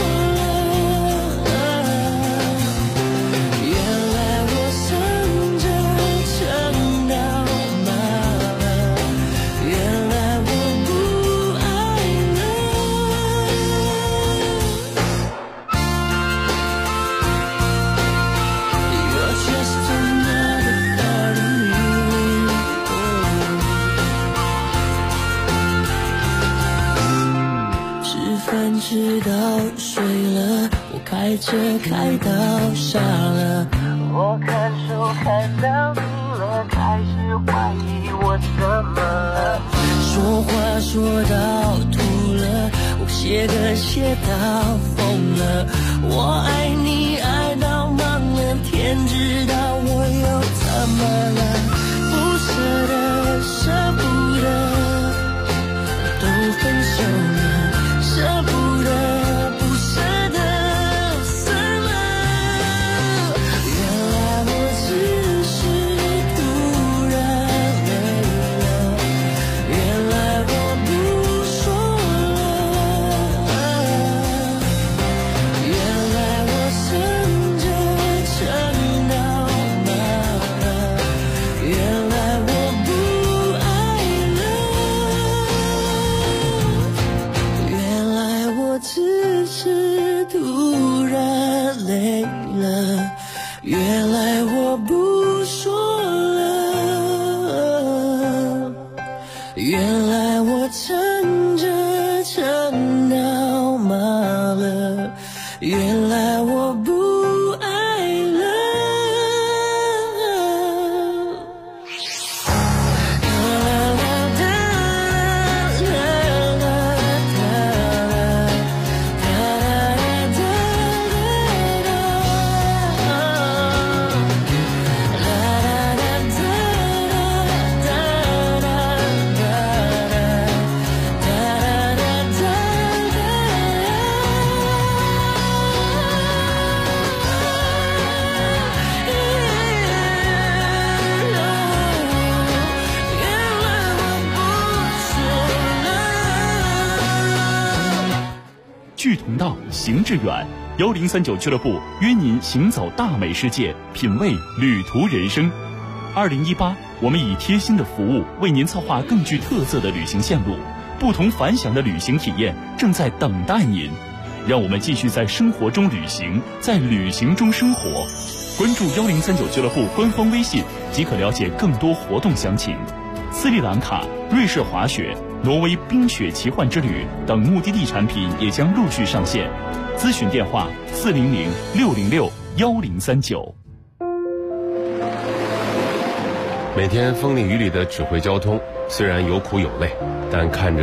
了，原来我生着撑到麻了，原来我不爱了。You're just another part of me. 吃饭吃到睡了，我开车开到傻了，我看书看到腻了，开始怀疑我怎么了，说话说到吐了，我写歌写到疯了，我爱你爱到忘了，天知道我又怎么了，不舍得舍不得都分手了，舍不得不舍得散了，原来我只是突然累了，原来我不说了，原来我生着撑到麻了，原来我不爱了，原来我只是突然累了，原来我不说了，原来我撑着撑到麻了，原来我不爱了。
志同道，行致远。1039俱乐部约您行走大美世界，品味旅途人生。2018，我们以贴心的服务为您策划更具特色的旅行线路，不同凡响的旅行体验正在等待您。让我们继续在生活中旅行，在旅行中生活。关注1039俱乐部官方微信即可了解更多活动详情。斯里兰卡、瑞士滑雪、挪威冰雪奇幻之旅等目的地产品也将陆续上线。咨询电话400-606-1039。
每天风里雨里的指挥交通，虽然有苦有累，但看着